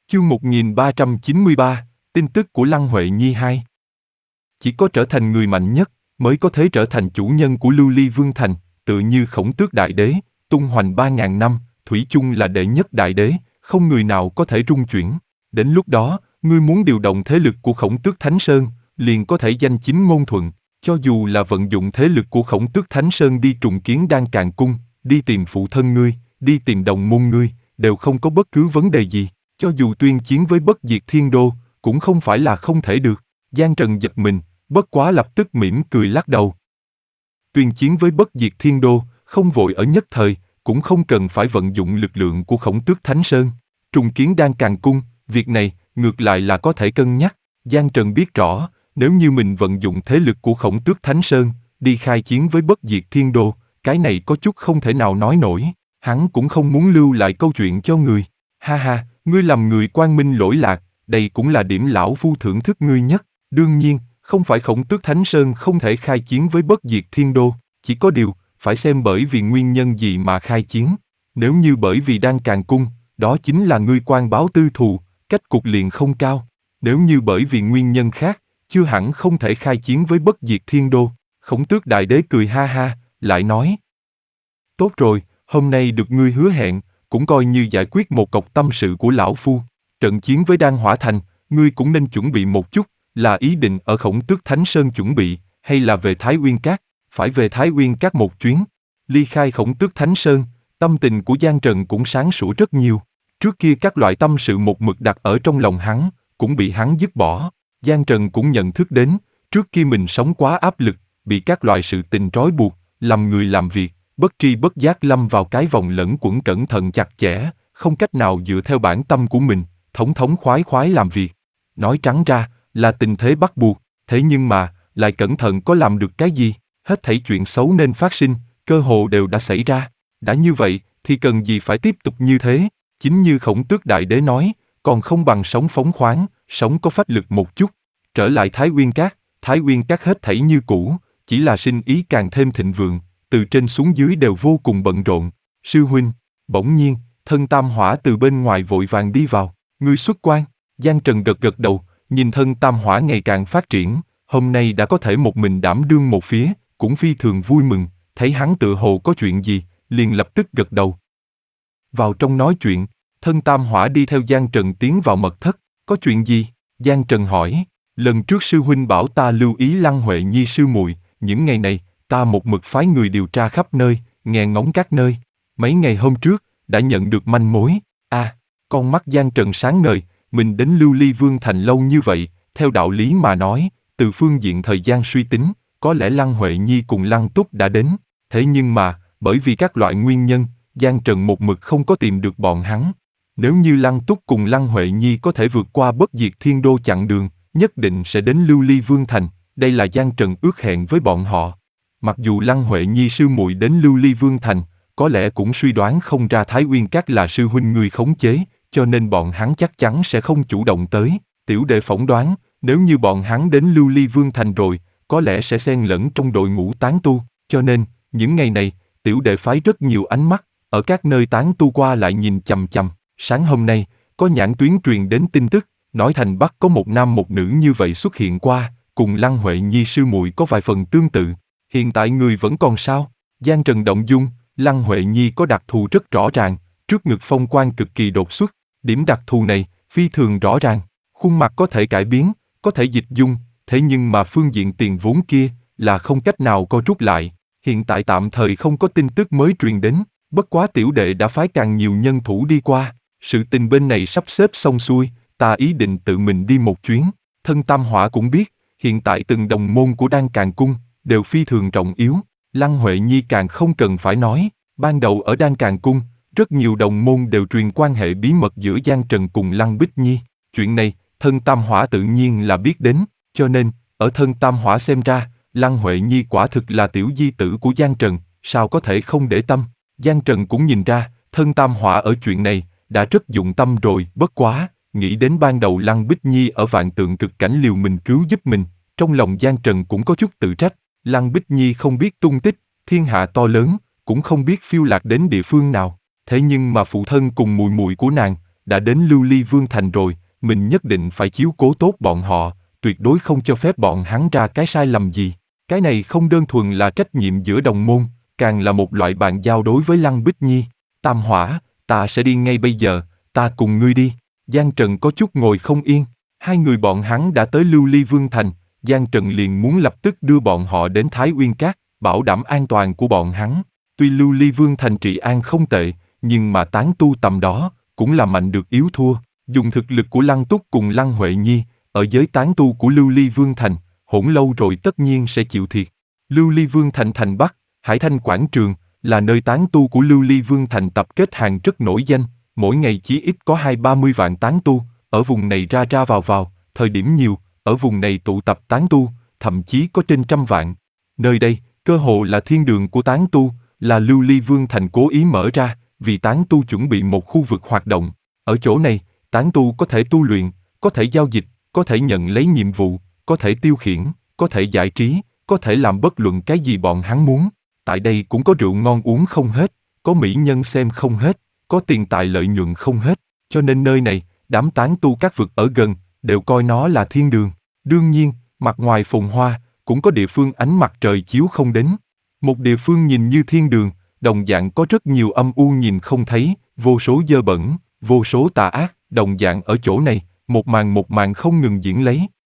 Chương 1393, tin tức của Lăng Huệ Nhi 2. Chỉ có trở thành người mạnh nhất, mới có thể trở thành chủ nhân của Lưu Ly Vương Thành, tự như Khổng Tước Đại Đế, tung hoành 3.000 năm, thủy chung là đệ nhất đại đế, không người nào có thể rung chuyển. Đến lúc đó, ngươi muốn điều động thế lực của Khổng Tước Thánh Sơn, liền có thể danh chính ngôn thuận, cho dù là vận dụng thế lực của Khổng Tước Thánh Sơn đi trùng kiến Đan Càn Cung, đi tìm phụ thân ngươi, đi tìm đồng môn ngươi, đều không có bất cứ vấn đề gì. Cho dù tuyên chiến với Bất Diệt Thiên Đô, cũng không phải là không thể được. Giang Trần giật mình, bất quá lập tức mỉm cười lắc đầu. Tuyên chiến với Bất Diệt Thiên Đô, không vội ở nhất thời, cũng không cần phải vận dụng lực lượng của Khổng Tước Thánh Sơn. Trùng kiến Đan Càn Cung, việc này, ngược lại là có thể cân nhắc. Giang Trần biết rõ, nếu như mình vận dụng thế lực của Khổng Tước Thánh Sơn, đi khai chiến với Bất Diệt Thiên Đô, cái này có chút không thể nào nói nổi. Hắn cũng không muốn lưu lại câu chuyện cho người. Ha ha, ngươi làm người quang minh lỗi lạc, đây cũng là điểm lão phu thưởng thức ngươi nhất. Đương nhiên, không phải Khổng Tước Thánh Sơn không thể khai chiến với Bất Diệt Thiên Đô, chỉ có điều, phải xem bởi vì nguyên nhân gì mà khai chiến. Nếu như bởi vì Đan Càn Cung, đó chính là ngươi quan báo tư thù, cách cục liền không cao. Nếu như bởi vì nguyên nhân khác, chưa hẳn không thể khai chiến với Bất Diệt Thiên Đô. Khổng Tước Đại Đế cười ha ha, lại nói. Tốt rồi, hôm nay được ngươi hứa hẹn, cũng coi như giải quyết một cọc tâm sự của lão phu. Trận chiến với Đan Hỏa Thành, ngươi cũng nên chuẩn bị một chút, là ý định ở Khổng Tước Thánh Sơn chuẩn bị, hay là về Thái Uyên Các? Phải về Thái Uyên Các một chuyến. Ly khai Khổng Tước Thánh Sơn, tâm tình của Giang Trần cũng sáng sủa rất nhiều. Trước kia các loại tâm sự một mực đặt ở trong lòng hắn, cũng bị hắn dứt bỏ. Giang Trần cũng nhận thức đến, trước kia mình sống quá áp lực, bị các loại sự tình trói buộc, làm người làm việc, bất tri bất giác lâm vào cái vòng lẫn quẩn cẩn thận chặt chẽ, không cách nào dựa theo bản tâm của mình, thống thống khoái khoái làm việc. Nói trắng ra, là tình thế bắt buộc, thế nhưng mà, lại cẩn thận có làm được cái gì, hết thảy chuyện xấu nên phát sinh, cơ hồ đều đã xảy ra. Đã như vậy, thì cần gì phải tiếp tục như thế, chính như Khổng Tước Đại Đế nói, còn không bằng sống phóng khoáng, sống có phách lực một chút. Trở lại Thái Uyên Các hết thảy như cũ, chỉ là sinh ý càng thêm thịnh vượng, từ trên xuống dưới đều vô cùng bận rộn. Sư huynh, bỗng nhiên, Thân Tam Hỏa từ bên ngoài vội vàng đi vào, ngươi xuất quan. Giang Trần gật gật đầu, nhìn Thân Tam Hỏa ngày càng phát triển, hôm nay đã có thể một mình đảm đương một phía, cũng phi thường vui mừng, thấy hắn tựa hồ có chuyện gì, liền lập tức gật đầu. Vào trong nói chuyện, Thân Tam Hỏa đi theo Giang Trần tiến vào mật thất, có chuyện gì? Giang Trần hỏi, lần trước sư huynh bảo ta lưu ý Lăng Huệ Nhi sư muội, những ngày này, ta một mực phái người điều tra khắp nơi, nghe ngóng các nơi. Mấy ngày hôm trước, đã nhận được manh mối. Con mắt Giang Trần sáng ngời, mình đến Lưu Ly Vương Thành lâu như vậy, theo đạo lý mà nói, từ phương diện thời gian suy tính, có lẽ Lăng Huệ Nhi cùng Lăng Túc đã đến. Thế nhưng mà, bởi vì các loại nguyên nhân, Giang Trần một mực không có tìm được bọn hắn. Nếu như Lăng Túc cùng Lăng Huệ Nhi có thể vượt qua Bất Diệt Thiên Đô chặn đường, nhất định sẽ đến Lưu Ly Vương Thành, đây là Giang Trần ước hẹn với bọn họ. Mặc dù Lăng Huệ Nhi sư muội đến Lưu Ly Vương Thành, có lẽ cũng suy đoán không ra Thái Uyên Các là sư huynh người khống chế, cho nên bọn hắn chắc chắn sẽ không chủ động tới. Tiểu đệ phỏng đoán, nếu như bọn hắn đến Lưu Ly Vương Thành rồi, có lẽ sẽ xen lẫn trong đội ngũ tán tu, cho nên, những ngày này, tiểu đệ phái rất nhiều ánh mắt, ở các nơi tán tu qua lại nhìn chằm chằm. Sáng hôm nay, có nhãn tuyến truyền đến tin tức, nói thành Bắc có một nam một nữ như vậy xuất hiện qua, cùng Lăng Huệ Nhi sư muội có vài phần tương tự. Hiện tại người vẫn còn sao? Giang Trần động dung, Lăng Huệ Nhi có đặc thù rất rõ ràng, trước ngực phong quang cực kỳ đột xuất, điểm đặc thù này, phi thường rõ ràng, khuôn mặt có thể cải biến, có thể dịch dung, thế nhưng mà phương diện tiền vốn kia, là không cách nào co rút lại, hiện tại tạm thời không có tin tức mới truyền đến, bất quá tiểu đệ đã phái càng nhiều nhân thủ đi qua, sự tình bên này sắp xếp xong xuôi, ta ý định tự mình đi một chuyến. Thân Tam Hỏa cũng biết, hiện tại từng đồng môn của Đan Càn Cung, đều phi thường trọng yếu, Lăng Huệ Nhi càng không cần phải nói, ban đầu ở Đan Càn Cung, rất nhiều đồng môn đều truyền quan hệ bí mật giữa Giang Trần cùng Lăng Bích Nhi, chuyện này, Thân Tam Hỏa tự nhiên là biết đến, cho nên, ở Thân Tam Hỏa xem ra, Lăng Huệ Nhi quả thực là tiểu di tử của Giang Trần, sao có thể không để tâm. Giang Trần cũng nhìn ra, Thân Tam Hỏa ở chuyện này, đã rất dụng tâm rồi, bất quá, nghĩ đến ban đầu Lăng Bích Nhi ở Vạn Tượng Cực Cảnh liều mình cứu giúp mình, trong lòng Giang Trần cũng có chút tự trách, Lăng Bích Nhi không biết tung tích, thiên hạ to lớn, cũng không biết phiêu lạc đến địa phương nào, thế nhưng mà phụ thân cùng mùi mùi của nàng, đã đến Lưu Ly Vương Thành rồi, mình nhất định phải chiếu cố tốt bọn họ, tuyệt đối không cho phép bọn hắn ra cái sai lầm gì. Cái này không đơn thuần là trách nhiệm giữa đồng môn, càng là một loại bàn giao đối với Lăng Bích Nhi. Tam Hỏa, ta sẽ đi ngay bây giờ, ta cùng ngươi đi. Giang Trần có chút ngồi không yên, hai người bọn hắn đã tới Lưu Ly Vương Thành, Giang Trần liền muốn lập tức đưa bọn họ đến Thái Uyên Các, bảo đảm an toàn của bọn hắn. Tuy Lưu Ly Vương Thành trị an không tệ, nhưng mà tán tu tầm đó, cũng là mạnh được yếu thua. Dùng thực lực của Lăng Túc cùng Lăng Huệ Nhi, ở giới tán tu của Lưu Ly Vương Thành, hỗn lâu rồi tất nhiên sẽ chịu thiệt. Lưu Ly Vương Thành thành Bắc, Hải Thanh Quảng Trường, là nơi tán tu của Lưu Ly Vương Thành tập kết hàng rất nổi danh, mỗi ngày chỉ ít có 20-30 vạn tán tu, ở vùng này ra ra vào, thời điểm nhiều, ở vùng này tụ tập tán tu, thậm chí có trên 100 vạn. Nơi đây, cơ hồ là thiên đường của tán tu, là Lưu Ly Vương Thành cố ý mở ra, vì tán tu chuẩn bị một khu vực hoạt động. Ở chỗ này, tán tu có thể tu luyện, có thể giao dịch, có thể nhận lấy nhiệm vụ, có thể tiêu khiển, có thể giải trí, có thể làm bất luận cái gì bọn hắn muốn. Tại đây cũng có rượu ngon uống không hết, có mỹ nhân xem không hết, có tiền tài lợi nhuận không hết, cho nên nơi này, đám tán tu các vực ở gần, đều coi nó là thiên đường. Đương nhiên, mặt ngoài phồn hoa, cũng có địa phương ánh mặt trời chiếu không đến. Một địa phương nhìn như thiên đường, đồng dạng có rất nhiều âm u nhìn không thấy, vô số dơ bẩn, vô số tà ác, đồng dạng ở chỗ này, một màn không ngừng diễn lấy.